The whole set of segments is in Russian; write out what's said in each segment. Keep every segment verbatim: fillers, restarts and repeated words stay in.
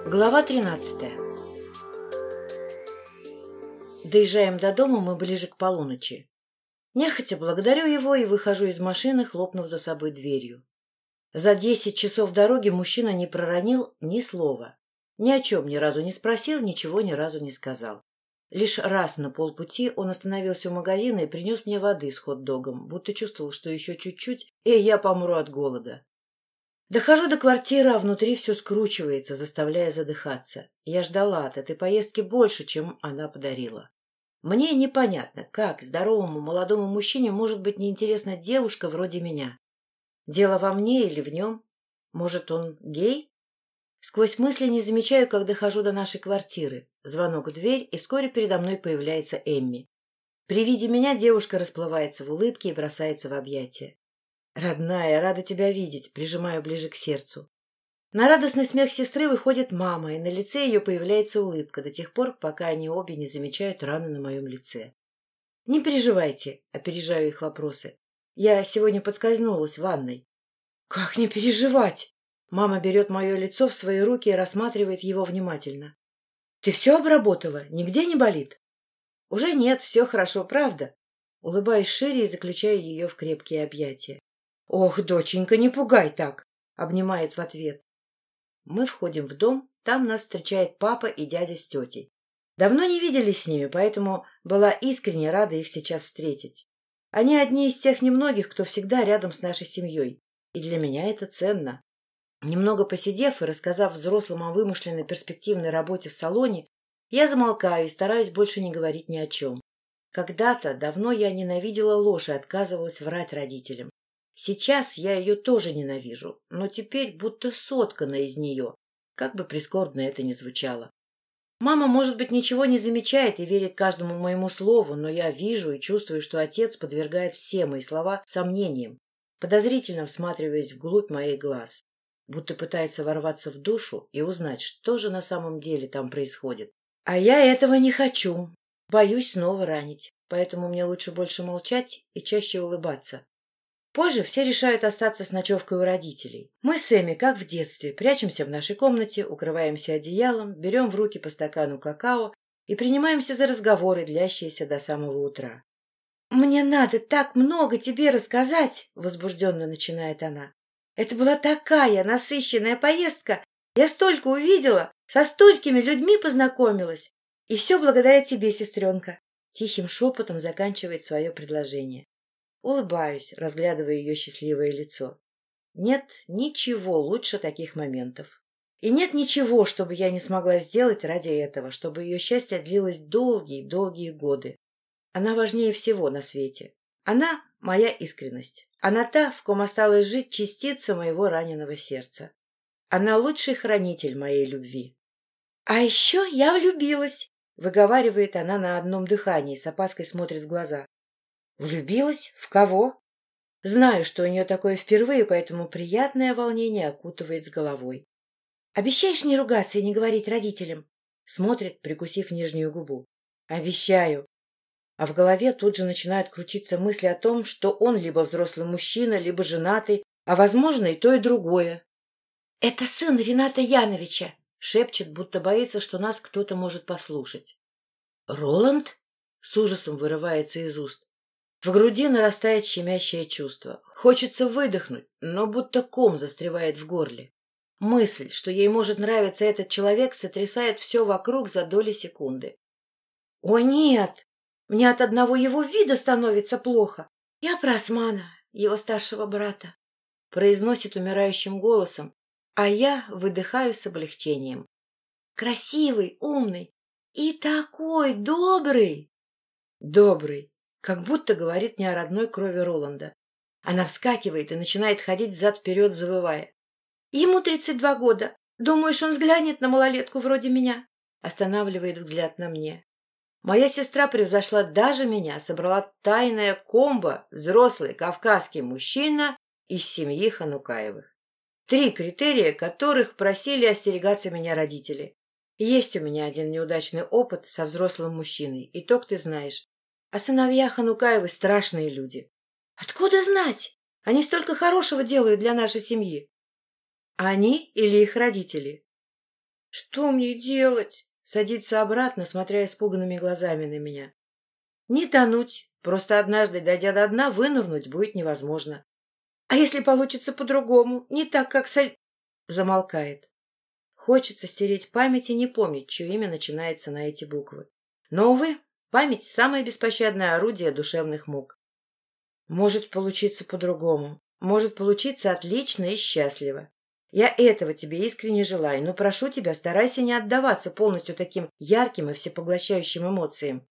Глава тринадцатая. Доезжаем до дома мы ближе к полуночи. Нехотя благодарю его и выхожу из машины, хлопнув за собой дверью. За десять часов дороги мужчина не проронил ни слова. Ни о чем ни разу не спросил, ничего ни разу не сказал. Лишь раз на полпути он остановился у магазина и принес мне воды с хот-догом, будто чувствовал, что еще чуть-чуть, и я помру от голода. Дохожу до квартиры, а внутри все скручивается, заставляя задыхаться. Я ждала от этой поездки больше, чем она подарила. Мне непонятно, как здоровому молодому мужчине может быть неинтересна девушка вроде меня. Дело во мне или в нем? Может, он гей? Сквозь мысли не замечаю, как дохожу до нашей квартиры. Звонок в дверь, и вскоре передо мной появляется Эмми. При виде меня девушка расплывается в улыбке и бросается в объятия. «Родная, рада тебя видеть», — прижимаю ближе к сердцу. На радостный смех сестры выходит мама, и на лице ее появляется улыбка до тех пор, пока они обе не замечают раны на моем лице. «Не переживайте», — опережаю их вопросы. «Я сегодня подскользнулась в ванной». «Как не переживать?» Мама берет мое лицо в свои руки и рассматривает его внимательно. «Ты все обработала? Нигде не болит?» «Уже нет, все хорошо, правда?» Улыбаюсь шире и заключаю ее в крепкие объятия. «Ох, доченька, не пугай так!» — обнимает в ответ. Мы входим в дом, там нас встречает папа и дядя с тетей. Давно не виделись с ними, поэтому была искренне рада их сейчас встретить. Они одни из тех немногих, кто всегда рядом с нашей семьей, и для меня это ценно. Немного посидев и рассказав взрослым о вымышленной перспективной работе в салоне, я замолкаю и стараюсь больше не говорить ни о чем. Когда-то давно я ненавидела ложь и отказывалась врать родителям. Сейчас я ее тоже ненавижу, но теперь будто соткана из нее, как бы прискорбно это ни звучало. Мама, может быть, ничего не замечает и верит каждому моему слову, но я вижу и чувствую, что отец подвергает все мои слова сомнениям, подозрительно всматриваясь вглубь моих глаз, будто пытается ворваться в душу и узнать, что же на самом деле там происходит. А я этого не хочу, боюсь снова ранить, поэтому мне лучше больше молчать и чаще улыбаться. Позже все решают остаться с ночевкой у родителей. Мы с Эми, как в детстве, прячемся в нашей комнате, укрываемся одеялом, берем в руки по стакану какао и принимаемся за разговоры, длящиеся до самого утра. «Мне надо так много тебе рассказать!» — возбужденно начинает она. «Это была такая насыщенная поездка! Я столько увидела, со столькими людьми познакомилась! И все благодаря тебе, сестренка!» Тихим шепотом заканчивает свое предложение. Улыбаюсь, разглядывая ее счастливое лицо. Нет ничего лучше таких моментов. И нет ничего, что бы я не смогла сделать ради этого, чтобы ее счастье длилось долгие-долгие годы. Она важнее всего на свете. Она — моя искренность. Она та, в ком осталась жить частица моего раненого сердца. Она лучший хранитель моей любви. — А еще я влюбилась, — выговаривает она на одном дыхании, с опаской смотрит в глаза. Влюбилась? В кого? Знаю, что у нее такое впервые, поэтому приятное волнение окутывает с головой. Обещаешь не ругаться и не говорить родителям? Смотрит, прикусив нижнюю губу. Обещаю. А в голове тут же начинают крутиться мысли о том, что он либо взрослый мужчина, либо женатый, а, возможно, и то, и другое. — Это сын Рената Яновича, — шепчет, будто боится, что нас кто-то может послушать. — Роланд? — с ужасом вырывается из уст. В груди нарастает щемящее чувство. Хочется выдохнуть, но будто ком застревает в горле. Мысль, что ей может нравиться этот человек, сотрясает все вокруг за доли секунды. — О нет! Мне от одного его вида становится плохо. Я про Османа, его старшего брата, — произносит умирающим голосом, а я выдыхаю с облегчением. Красивый, умный и такой добрый! Добрый. Как будто говорит не о родной крови Роланда. Она вскакивает и начинает ходить взад-вперед, завывая. «Ему тридцать два года. Думаешь, он взглянет на малолетку вроде меня?» Останавливает взгляд на мне. Моя сестра превзошла даже меня, собрала тайное комбо, взрослый кавказский мужчина из семьи Ханукаевых. Три критерия, которых просили остерегаться меня родители. Есть у меня один неудачный опыт со взрослым мужчиной. Итог ты знаешь. А сыновья Ханукаевы страшные люди. Откуда знать? Они столько хорошего делают для нашей семьи. Они или их родители? Что мне делать? Садится обратно, смотря испуганными глазами на меня. Не тонуть. Просто однажды, дойдя до дна, вынырнуть будет невозможно. А если получится по-другому? Не так, как соль... Замолкает. Хочется стереть память и не помнить, чье имя начинается на эти буквы. Но, увы, память — самое беспощадное орудие душевных мук. Может получиться по-другому. Может получиться отлично и счастливо. Я этого тебе искренне желаю, но прошу тебя, старайся не отдаваться полностью таким ярким и всепоглощающим эмоциям.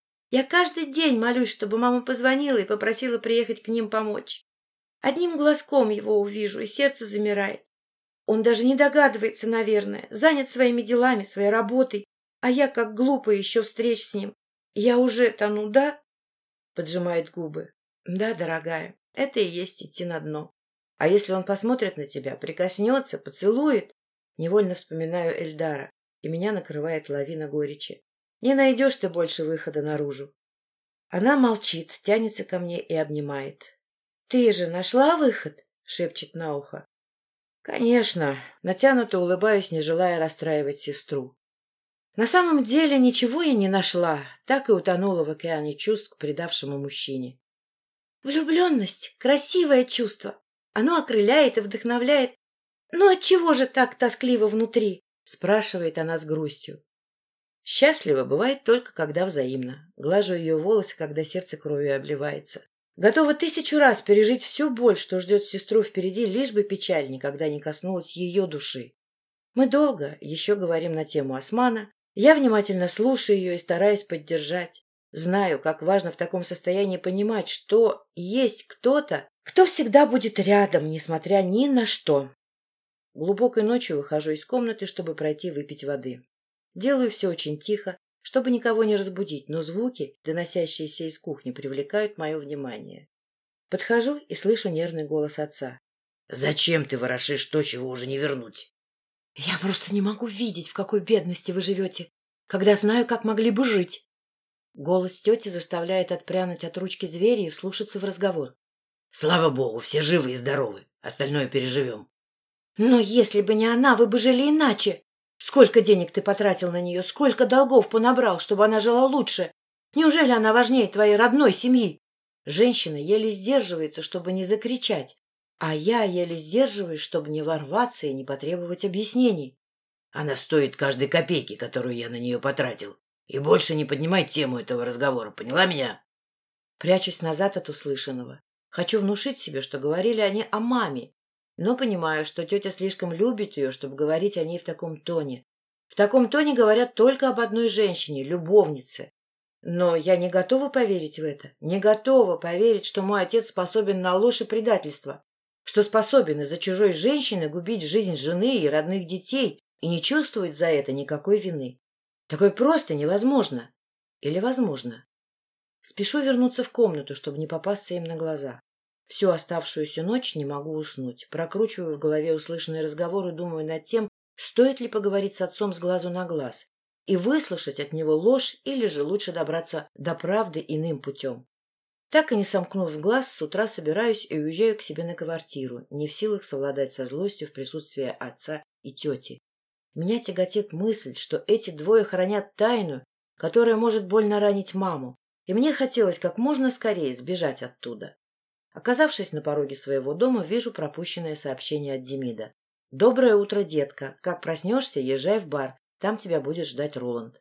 Я каждый день молюсь, чтобы мама позвонила и попросила приехать к ним помочь. Одним глазком его увижу, и сердце замирает. Он даже не догадывается, наверное, занят своими делами, своей работой, а я, как глупая, еще встреч с ним. Я уже тону, да? Поджимает губы. Да, дорогая, это и есть идти на дно. А если он посмотрит на тебя, прикоснется, поцелует? Невольно вспоминаю Эльдара, и меня накрывает лавина горечи. Не найдешь ты больше выхода наружу. Она молчит, тянется ко мне и обнимает. — Ты же нашла выход? — шепчет на ухо. — Конечно. Натянуто улыбаюсь, не желая расстраивать сестру. На самом деле ничего я не нашла, так и утонула в океане чувств к предавшему мужчине. Влюбленность — красивое чувство. Оно окрыляет и вдохновляет. Ну отчего же так тоскливо внутри? — спрашивает она с грустью. Счастливо бывает только, когда взаимно. Глажу ее волосы, когда сердце кровью обливается. Готова тысячу раз пережить всю боль, что ждет сестру впереди, лишь бы печаль никогда не коснулась ее души. Мы долго еще говорим на тему Османа. Я внимательно слушаю ее и стараюсь поддержать. Знаю, как важно в таком состоянии понимать, что есть кто-то, кто всегда будет рядом, несмотря ни на что. Глубокой ночью выхожу из комнаты, чтобы пройти выпить воды. Делаю все очень тихо, чтобы никого не разбудить, но звуки, доносящиеся из кухни, привлекают мое внимание. Подхожу и слышу нервный голос отца. — Зачем ты ворошишь то, чего уже не вернуть? — Я просто не могу видеть, в какой бедности вы живете, когда знаю, как могли бы жить. Голос тети заставляет отпрянуть от ручки зверя и вслушаться в разговор. — Слава богу, все живы и здоровы. Остальное переживем. — Но если бы не она, вы бы жили иначе. Сколько денег ты потратил на нее, сколько долгов понабрал, чтобы она жила лучше? Неужели она важнее твоей родной семьи? Женщина еле сдерживается, чтобы не закричать, а я еле сдерживаюсь, чтобы не ворваться и не потребовать объяснений. Она стоит каждой копейки, которую я на нее потратил. И больше не поднимай тему этого разговора, поняла меня? Прячусь назад от услышанного. Хочу внушить себе, что говорили они о маме, но понимаю, что тетя слишком любит ее, чтобы говорить о ней в таком тоне. В таком тоне говорят только об одной женщине — любовнице. Но я не готова поверить в это, не готова поверить, что мой отец способен на ложь и предательство, что способен из-за чужой женщины губить жизнь жены и родных детей и не чувствовать за это никакой вины. Такое просто невозможно. Или возможно? Спешу вернуться в комнату, чтобы не попасться им на глаза. Всю оставшуюся ночь не могу уснуть. Прокручиваю в голове услышанный разговор и думаю над тем, стоит ли поговорить с отцом с глазу на глаз и выслушать от него ложь, или же лучше добраться до правды иным путем. Так и не сомкнув глаз, с утра собираюсь и уезжаю к себе на квартиру, не в силах совладать со злостью в присутствии отца и тети. Меня тяготит мысль, что эти двое хранят тайну, которая может больно ранить маму, и мне хотелось как можно скорее сбежать оттуда. Оказавшись на пороге своего дома, вижу пропущенное сообщение от Демида. «Доброе утро, детка. Как проснешься, езжай в бар. Там тебя будет ждать Роланд».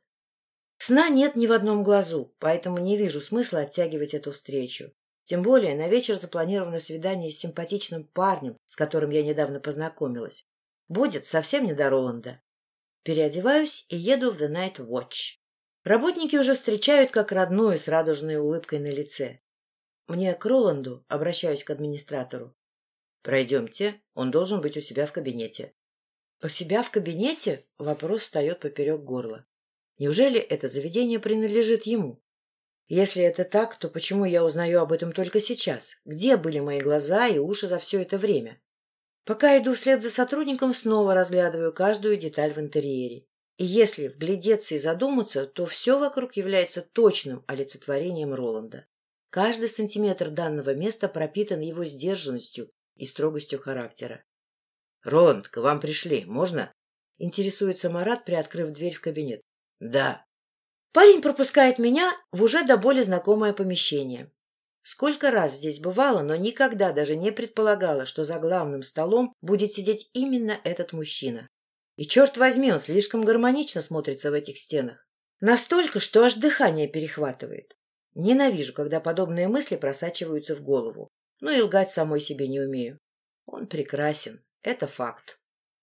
Сна нет ни в одном глазу, поэтому не вижу смысла оттягивать эту встречу. Тем более на вечер запланировано свидание с симпатичным парнем, с которым я недавно познакомилась. Будет совсем не до Роланда. Переодеваюсь и еду в The Night Watch. Работники уже встречают как родную с радужной улыбкой на лице. Мне к Роланду, обращаюсь к администратору. Пройдемте, он должен быть у себя в кабинете. У себя в кабинете? Вопрос встает поперек горла. Неужели это заведение принадлежит ему? Если это так, то почему я узнаю об этом только сейчас? Где были мои глаза и уши за все это время? Пока иду вслед за сотрудником, снова разглядываю каждую деталь в интерьере. И если вглядеться и задуматься, то все вокруг является точным олицетворением Роланда. Каждый сантиметр данного места пропитан его сдержанностью и строгостью характера. — Роланд, к вам пришли. Можно? Интересуется Марат, приоткрыв дверь в кабинет. — Да. Парень пропускает меня в уже до боли знакомое помещение. Сколько раз здесь бывало, но никогда даже не предполагала, что за главным столом будет сидеть именно этот мужчина. И, черт возьми, он слишком гармонично смотрится в этих стенах. Настолько, что аж дыхание перехватывает. Ненавижу, когда подобные мысли просачиваются в голову. Ну и лгать самой себе не умею. Он прекрасен. Это факт.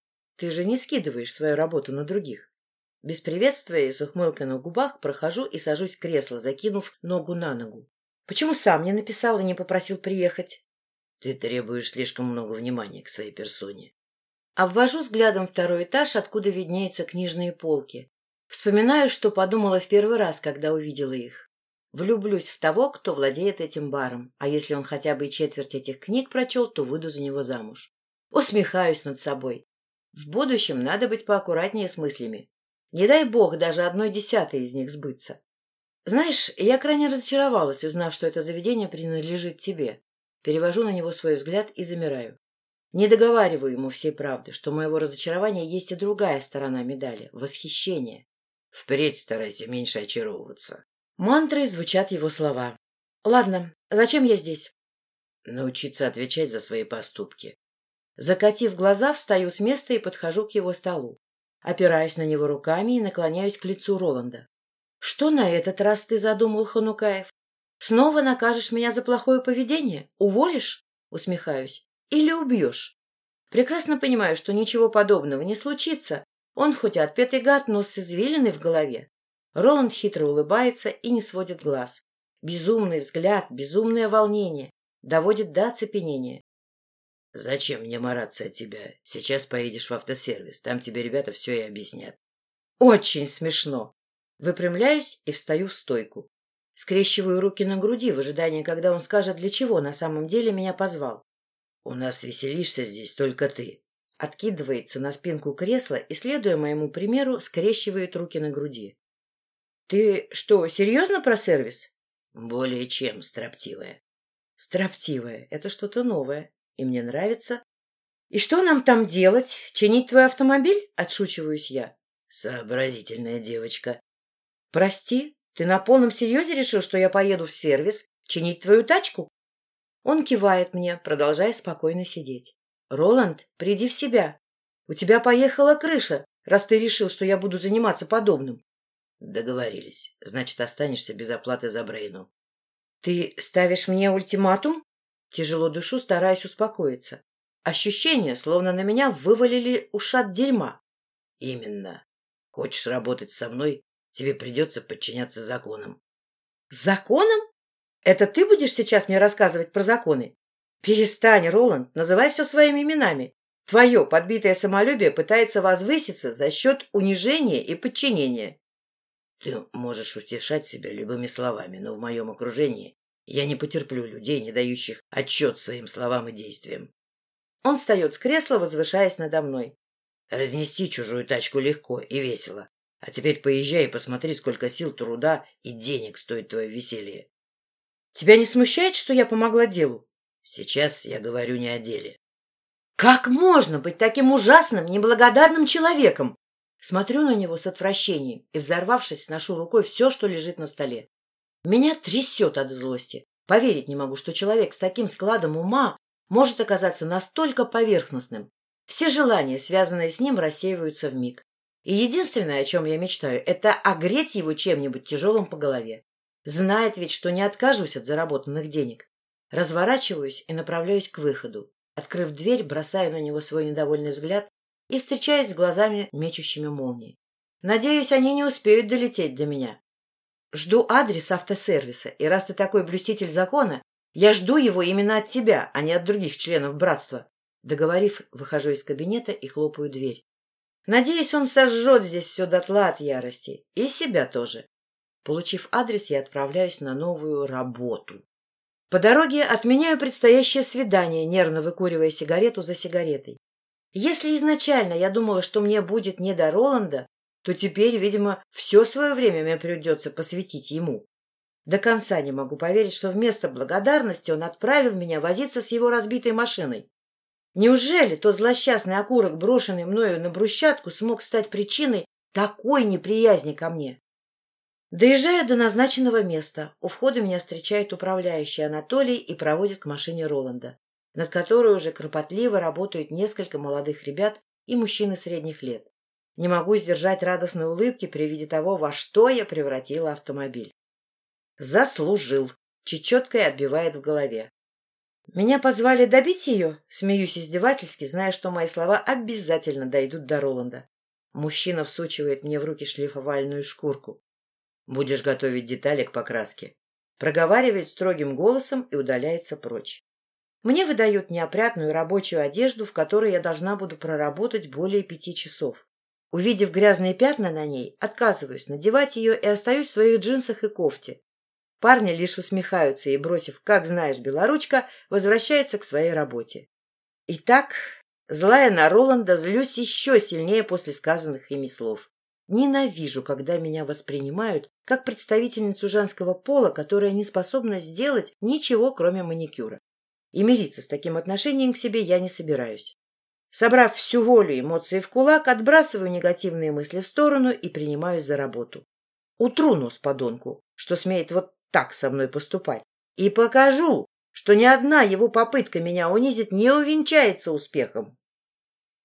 Ты же не скидываешь свою работу на других. Без приветствия и с ухмылкой на губах прохожу и сажусь в кресло, закинув ногу на ногу. Почему сам не написал и не попросил приехать? Ты требуешь слишком много внимания к своей персоне. Обвожу взглядом второй этаж, откуда виднеются книжные полки. Вспоминаю, что подумала в первый раз, когда увидела их. Влюблюсь в того, кто владеет этим баром, а если он хотя бы и четверть этих книг прочел, то выйду за него замуж. Усмехаюсь над собой. В будущем надо быть поаккуратнее с мыслями. Не дай бог даже одной десятой из них сбыться. Знаешь, я крайне разочаровалась, узнав, что это заведение принадлежит тебе. Перевожу на него свой взгляд и замираю. Не договариваю ему всей правды, что у моего разочарования есть и другая сторона медали — восхищение. Впредь старайся меньше очаровываться. Мантрой звучат его слова. Ладно, зачем я здесь? Научиться отвечать за свои поступки. Закатив глаза, встаю с места и подхожу к его столу. Опираюсь на него руками и наклоняюсь к лицу Роланда. — Что на этот раз ты задумал, Ханукаев? Снова накажешь меня за плохое поведение? Уволишь? — усмехаюсь. — Или убьешь? Прекрасно понимаю, что ничего подобного не случится. Он хоть и отпетый гад, но с извилиной в голове. Роланд хитро улыбается и не сводит глаз. Безумный взгляд, безумное волнение. Доводит до оцепенения. — Зачем мне мараться от тебя? Сейчас поедешь в автосервис. Там тебе ребята все и объяснят. — Очень смешно. Выпрямляюсь и встаю в стойку. Скрещиваю руки на груди в ожидании, когда он скажет, для чего на самом деле меня позвал. — У нас веселишься здесь только ты. Откидывается на спинку кресла и, следуя моему примеру, скрещивает руки на груди. — Ты что, серьезно про сервис? — Более чем, строптивая. — Строптивая — это что-то новое. И мне нравится. — И что нам там делать? Чинить твой автомобиль? — отшучиваюсь я. — Сообразительная девочка. — Прости, ты на полном серьезе решил, что я поеду в сервис чинить твою тачку? Он кивает мне, продолжая спокойно сидеть. — Роланд, приди в себя. У тебя поехала крыша, раз ты решил, что я буду заниматься подобным. — Договорились. Значит, останешься без оплаты за Брейну. — Ты ставишь мне ультиматум? Тяжело дышу, стараясь успокоиться. Ощущение, словно на меня вывалили ушат дерьма. — Именно. Хочешь работать со мной, тебе придется подчиняться законам. — Законам? Это ты будешь сейчас мне рассказывать про законы? Перестань, Роланд, называй все своими именами. Твое подбитое самолюбие пытается возвыситься за счет унижения и подчинения. Ты можешь утешать себя любыми словами, но в моем окружении я не потерплю людей, не дающих отчет своим словам и действиям. Он встает с кресла, возвышаясь надо мной. Разнести чужую тачку легко и весело. А теперь поезжай и посмотри, сколько сил, труда и денег стоит твое веселье. Тебя не смущает, что я помогла делу? Сейчас я говорю не о деле. Как можно быть таким ужасным, неблагодарным человеком? Смотрю на него с отвращением и, взорвавшись, сношу рукой все, что лежит на столе. Меня трясет от злости. Поверить не могу, что человек с таким складом ума может оказаться настолько поверхностным. Все желания, связанные с ним, рассеиваются вмиг. И единственное, о чем я мечтаю, это огреть его чем-нибудь тяжелым по голове. Знает ведь, что не откажусь от заработанных денег. Разворачиваюсь и направляюсь к выходу. Открыв дверь, бросаю на него свой недовольный взгляд и встречаюсь с глазами, мечущими молнии. Надеюсь, они не успеют долететь до меня. Жду адрес автосервиса, и раз ты такой блюститель закона, я жду его именно от тебя, а не от других членов братства. Договорив, выхожу из кабинета и хлопаю дверь. Надеюсь, он сожжет здесь все дотла от ярости. И себя тоже. Получив адрес, я отправляюсь на новую работу. По дороге отменяю предстоящее свидание, нервно выкуривая сигарету за сигаретой. Если изначально я думала, что мне будет не до Роланда, то теперь, видимо, все свое время мне придется посвятить ему. До конца не могу поверить, что вместо благодарности он отправил меня возиться с его разбитой машиной. Неужели тот злосчастный окурок, брошенный мною на брусчатку, смог стать причиной такой неприязни ко мне? Доезжаю до назначенного места. У входа меня встречает управляющий Анатолий и проводит к машине Роланда, над которой уже кропотливо работают несколько молодых ребят и мужчины средних лет. Не могу сдержать радостной улыбки при виде того, во что я превратила автомобиль. Заслужил. Чечеткой отбивает в голове. Меня позвали добить ее? Смеюсь издевательски, зная, что мои слова обязательно дойдут до Роланда. Мужчина всучивает мне в руки шлифовальную шкурку. Будешь готовить детали к покраске. Проговаривает строгим голосом и удаляется прочь. Мне выдают неопрятную рабочую одежду, в которой я должна буду проработать более пяти часов. Увидев грязные пятна на ней, отказываюсь надевать ее и остаюсь в своих джинсах и кофте. Парни лишь усмехаются и, бросив «как знаешь, белоручка», возвращаются к своей работе. Итак, злая на Роланда, злюсь еще сильнее после сказанных ими слов. Ненавижу, когда меня воспринимают как представительницу женского пола, которая не способна сделать ничего, кроме маникюра. И мириться с таким отношением к себе я не собираюсь. Собрав всю волю и эмоции в кулак, отбрасываю негативные мысли в сторону и принимаюсь за работу. Утру нос подонку, что смеет вот так со мной поступать, и покажу, что ни одна его попытка меня унизить не увенчается успехом.